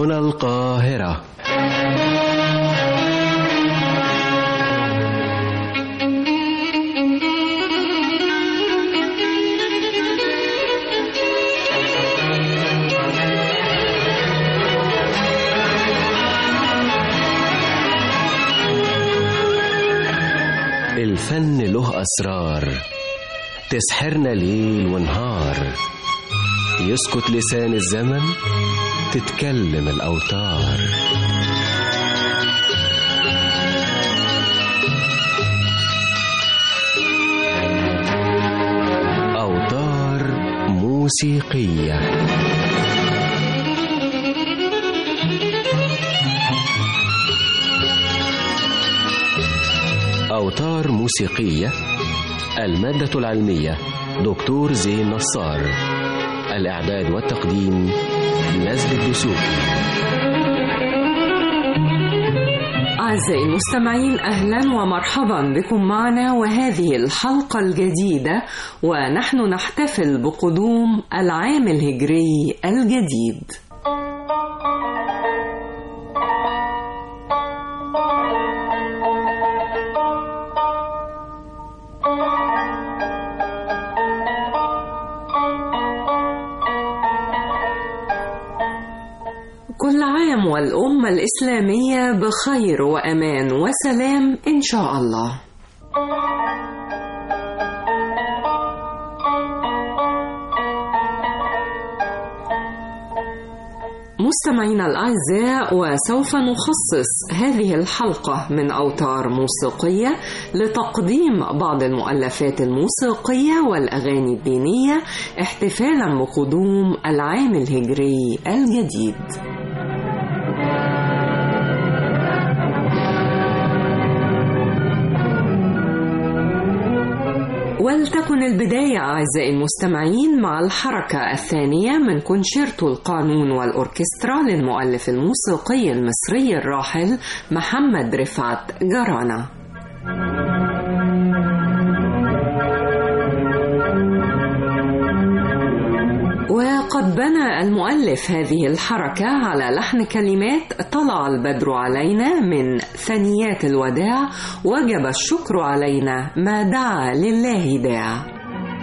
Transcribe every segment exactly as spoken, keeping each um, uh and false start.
هنا القاهرة. الفن له أسرار تسحرنا ليل ونهار، يسكت لسان الزمن تتكلم الأوتار. أوتار موسيقية. أوتار موسيقية. المادة العلمية دكتور زين نصار. الإعداد والتقديم نزل الدسوقي. أعزائي المستمعين، أهلا ومرحبا بكم معنا وهذه الحلقة الجديدة، ونحن نحتفل بقدوم العام الهجري الجديد. كل عام والأمة الإسلامية بخير وأمان وسلام إن شاء الله. مستمعينا الأعزاء، وسوف نخصص هذه الحلقة من أوتار موسيقية لتقديم بعض المؤلفات الموسيقية والأغاني الدينية احتفالا بقدوم العام الهجري الجديد. ولتكن البداية أعزائي المستمعين مع الحركة الثانية من كونشيرتو القانون والأوركسترا للمؤلف الموسيقي المصري الراحل محمد رفعت جرانا. وقد بنى المؤلف هذه الحركة على لحن كلمات طلع البدر علينا من ثنيات الوداع، وجب الشكر علينا ما دعا لله داع.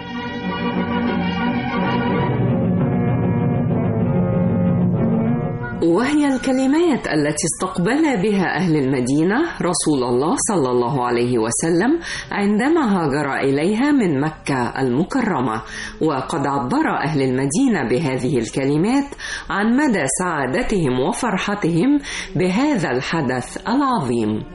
وهي الكلمات التي استقبل بها أهل المدينة رسول الله صلى الله عليه وسلم عندما هاجر إليها من مكة المكرمة. وقد عبر أهل المدينة بهذه الكلمات عن مدى سعادتهم وفرحتهم بهذا الحدث العظيم.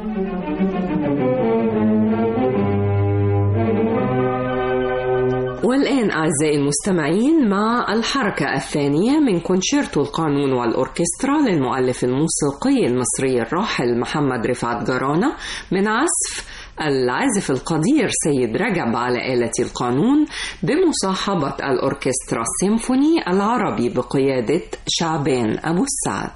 والآن أعزائي المستمعين مع الحركة الثانية من كونشيرتو القانون والأوركسترا للمؤلف الموسيقي المصري الراحل محمد رفعت جرانا من عزف العازف القدير سيد رجب على آلة القانون بمصاحبة الأوركسترا السيمفوني العربي بقيادة شعبان أبو السعد.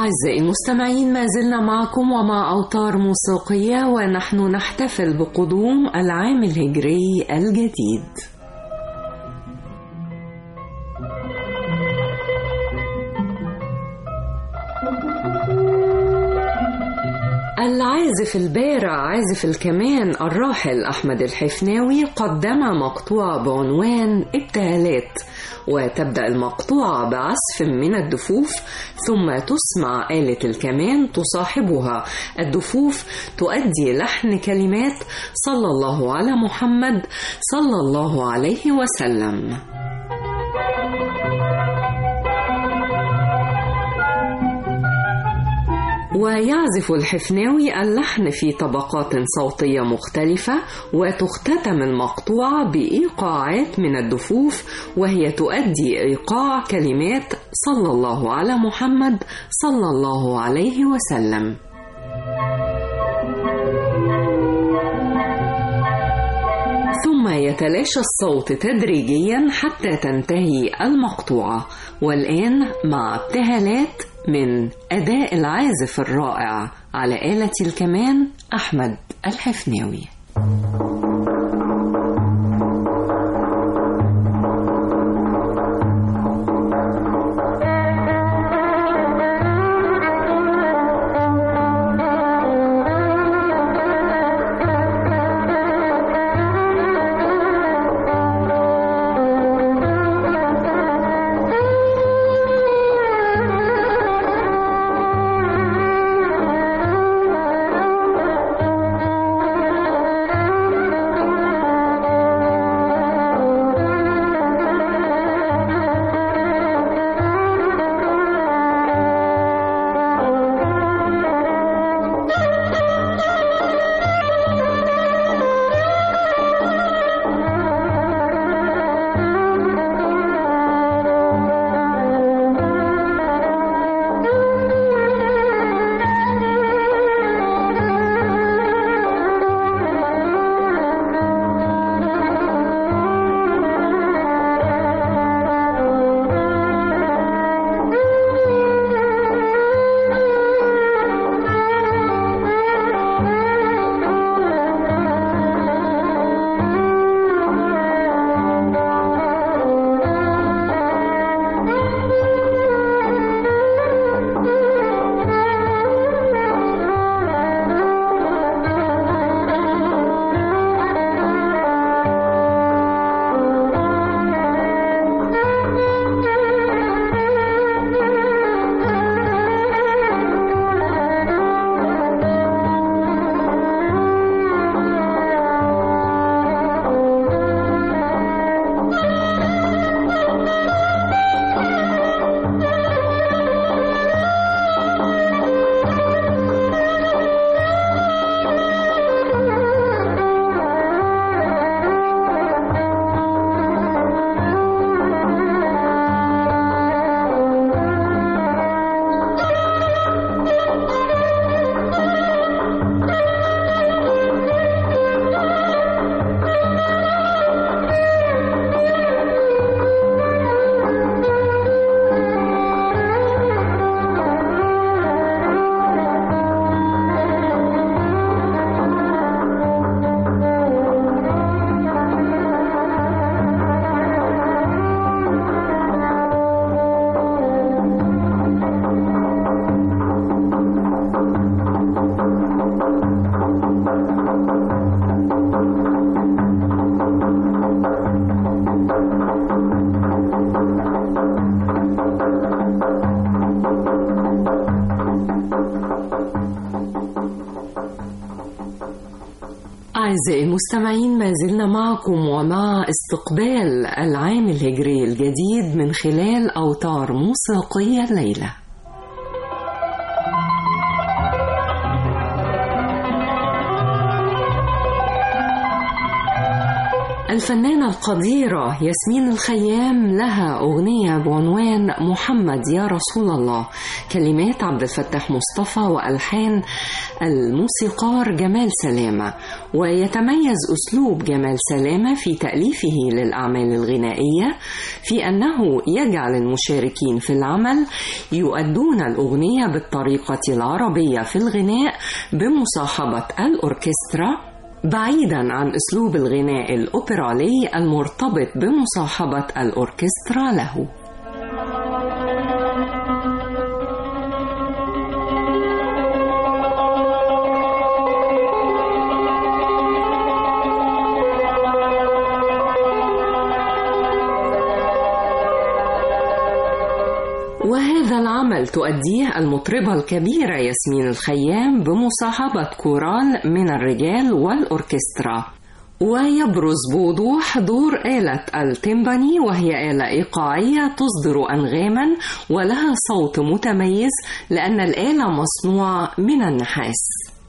أعزائي المستمعين، ما زلنا معكم ومع أوتار موسيقية، ونحن نحتفل بقدوم العام الهجري الجديد. العازف البارع عازف الكمان الراحل أحمد الحفناوي قدم مقطوعة بعنوان ابتهالات، وتبدأ المقطوعة بعزف من الدفوف، ثم تسمع آلة الكمان تصاحبها الدفوف، تؤدي لحن كلمات صلى الله على محمد صلى الله عليه وسلم. ويعزف الحفناوي اللحن في طبقات صوتية مختلفة، وتختتم المقطوعة بإيقاعات من الدفوف، وهي تؤدي إيقاع كلمات صلى الله على محمد صلى الله عليه وسلم. ثم يتلاشى الصوت تدريجيا حتى تنتهي المقطوعة. والآن مع ابتهالات من أداء العازف الرائع على آلة الكمان أحمد الحفناوي. أعزائي المستمعين، ما زلنا معكم ومع استقبال العام الهجري الجديد من خلال أوتار موسيقية الليلة. الفنانة القديرة ياسمين الخيام لها أغنية بعنوان محمد يا رسول الله، كلمات عبد الفتاح مصطفى وألحان الموسيقار جمال سلامة. ويتميز أسلوب جمال سلامة في تأليفه للأعمال الغنائية في أنه يجعل المشاركين في العمل يؤدون الأغنية بالطريقة العربية في الغناء بمصاحبة الأوركسترا، بعيداً عن أسلوب الغناء الأوبرالي المرتبط بمصاحبة الأوركسترا له. وهذا العمل تؤديه المطربة الكبيرة ياسمين الخيام بمصاحبة كورال من الرجال والأوركسترا. ويبرز بوضوح دور آلة التيمباني، وهي آلة إيقاعية تصدر أنغاما ولها صوت متميز لأن الآلة مصنوعة من النحاس.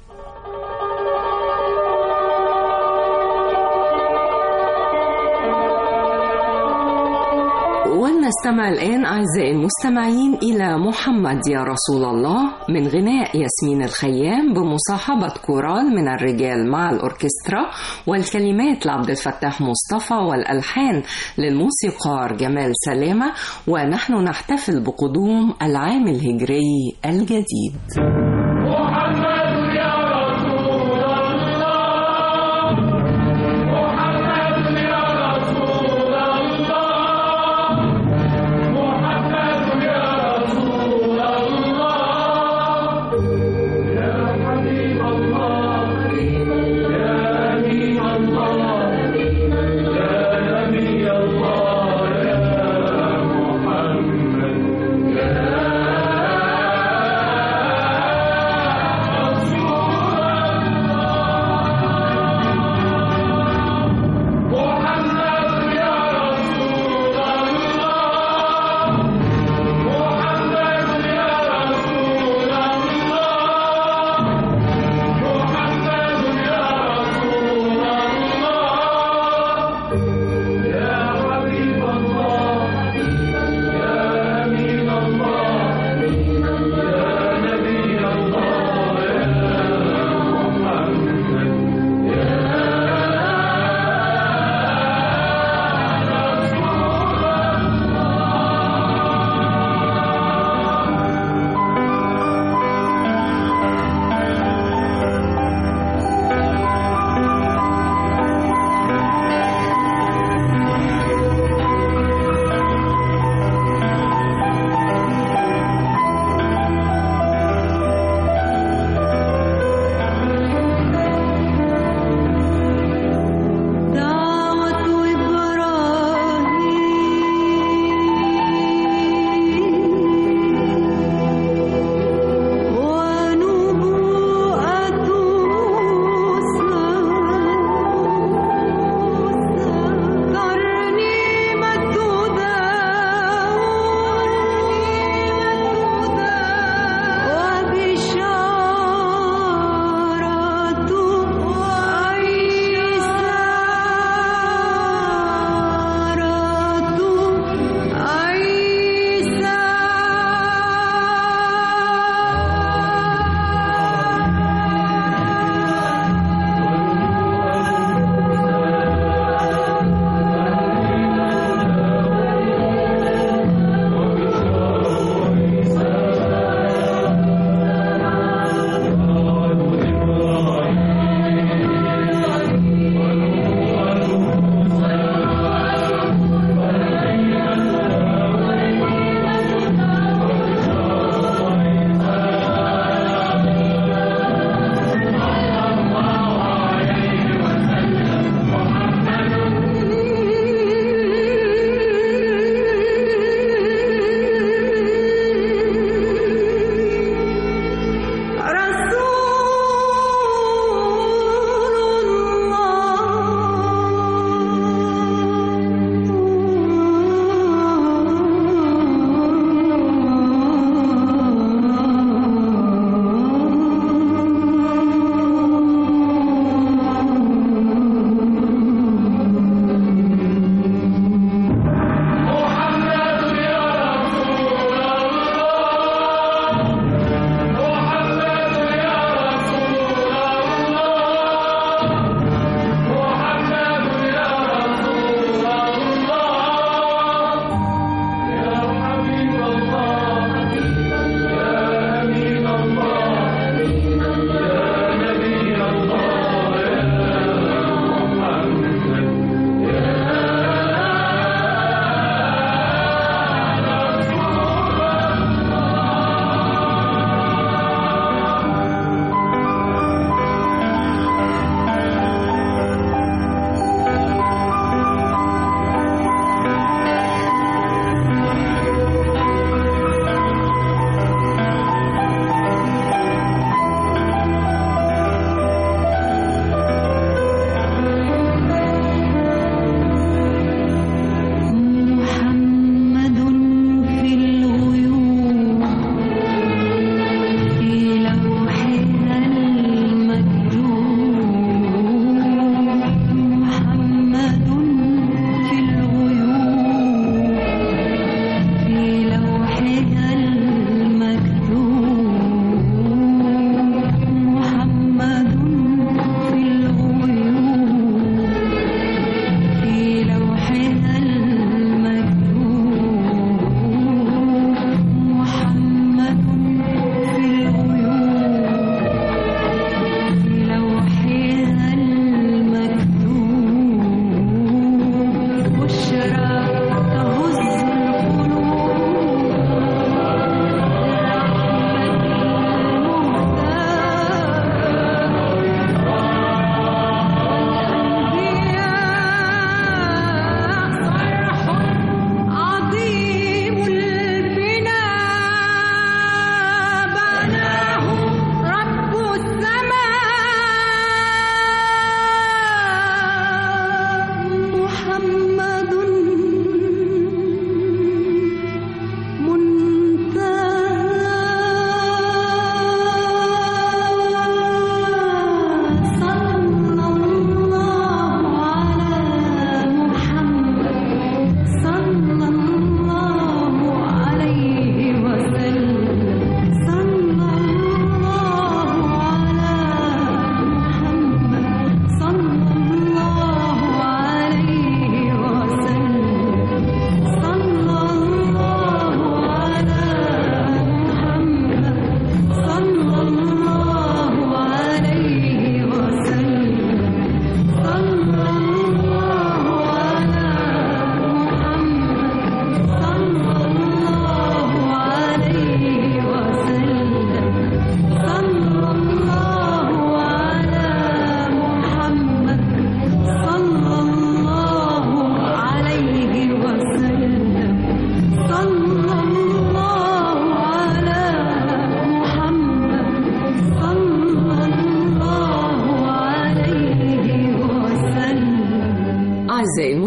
ونستمع الآن أعزائي المستمعين إلى محمد يا رسول الله من غناء ياسمين الخيام بمصاحبة كورال من الرجال مع الأوركسترا، والكلمات لعبد الفتاح مصطفى والألحان للموسيقار جمال سلامة. ونحن نحتفل بقدوم العام الهجري الجديد. Yeah.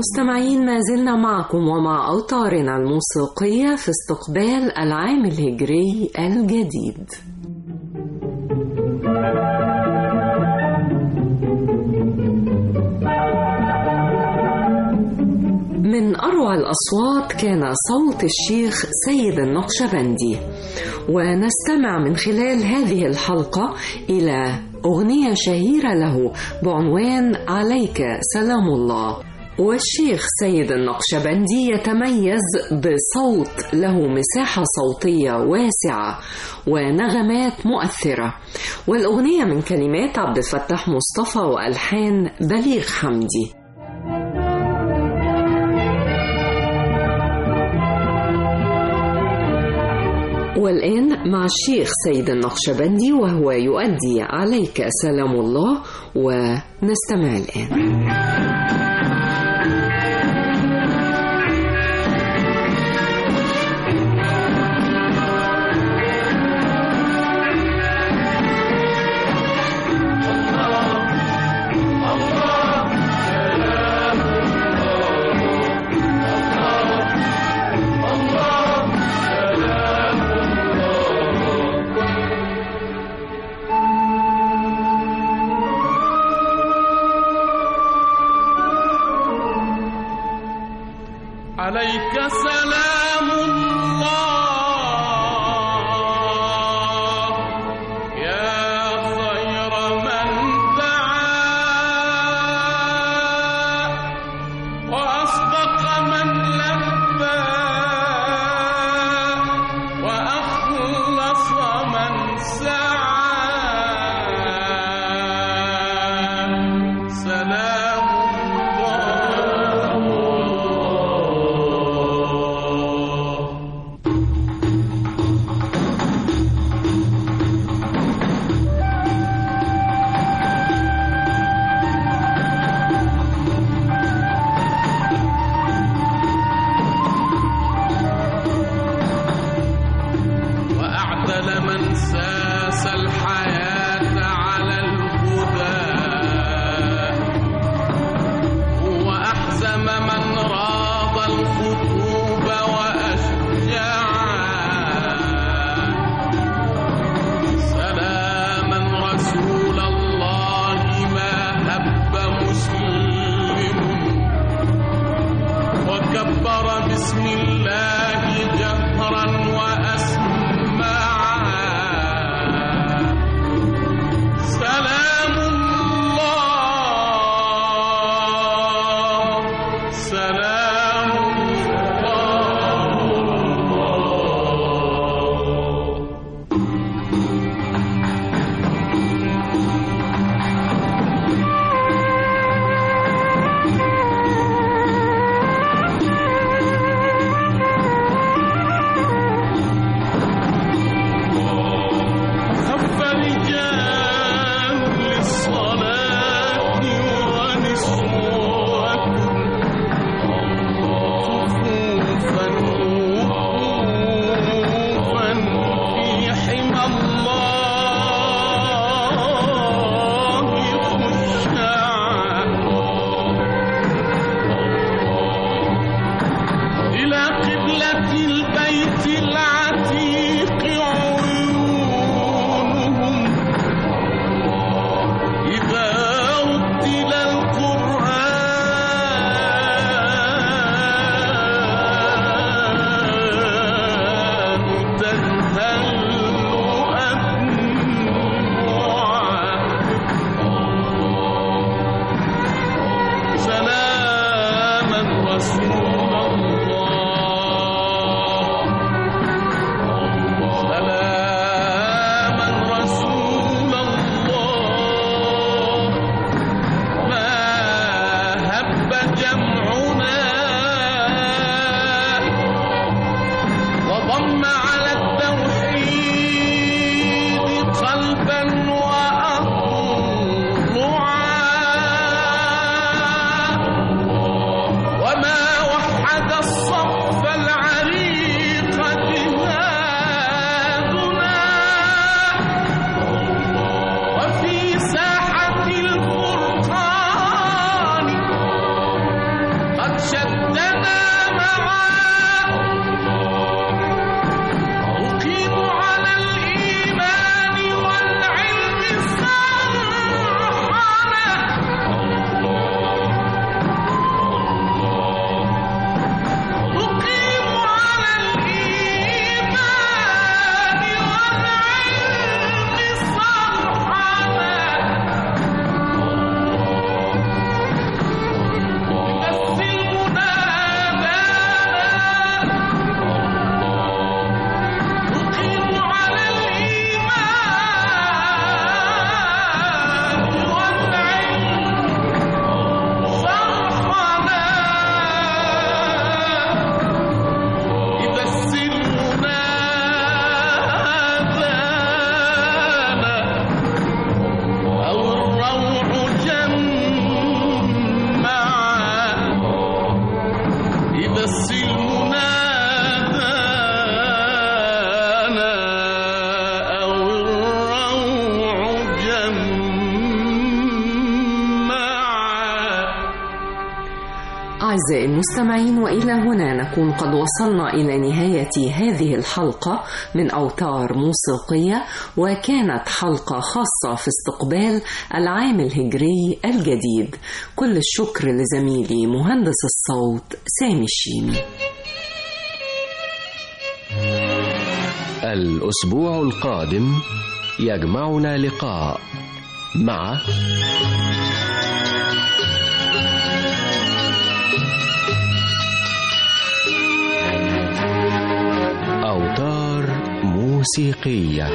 مستمعين، ما زلنا معكم ومع أوتارنا الموسيقية في استقبال العام الهجري الجديد. من أروع الأصوات كان صوت الشيخ سيد النقشبندي، ونستمع من خلال هذه الحلقة إلى أغنية شهيرة له بعنوان عليك سلام الله. والشيخ سيد النقشبندي يتميز بصوت له مساحة صوتية واسعة ونغمات مؤثرة، والأغنية من كلمات عبد الفتاح مصطفى وألحان بليغ حمدي. والآن مع الشيخ سيد النقشبندي وهو يؤدي عليك سلام الله، ونستمع الآن. عليك سلام الله يا خير من دعا وأصدق من لبى وأخلص من سعى. سلام من ساس الحياة على الهدى وأحزم من راض الخطوب وأشجع. سلاما رسول الله ما هب مسلم وكبر بسم الله جهرا وأسمع. سلام الله سلام رسول الله أعزائي المستمعين، وإلى هنا نكون قد وصلنا إلى نهاية هذه الحلقة من أوتار موسيقية، وكانت حلقة خاصة في استقبال العام الهجري الجديد. كل الشكر لزميلي مهندس الصوت سامي الشيمي. الأسبوع القادم يجمعنا لقاء مع أوتار موسيقية.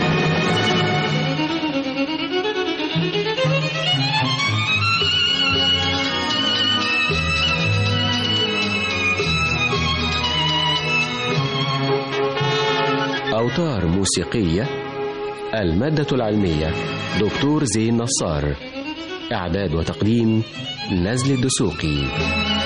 أوتار موسيقية. المادة العلمية دكتور زين نصار. إعداد وتقديم نزل الدسوقي.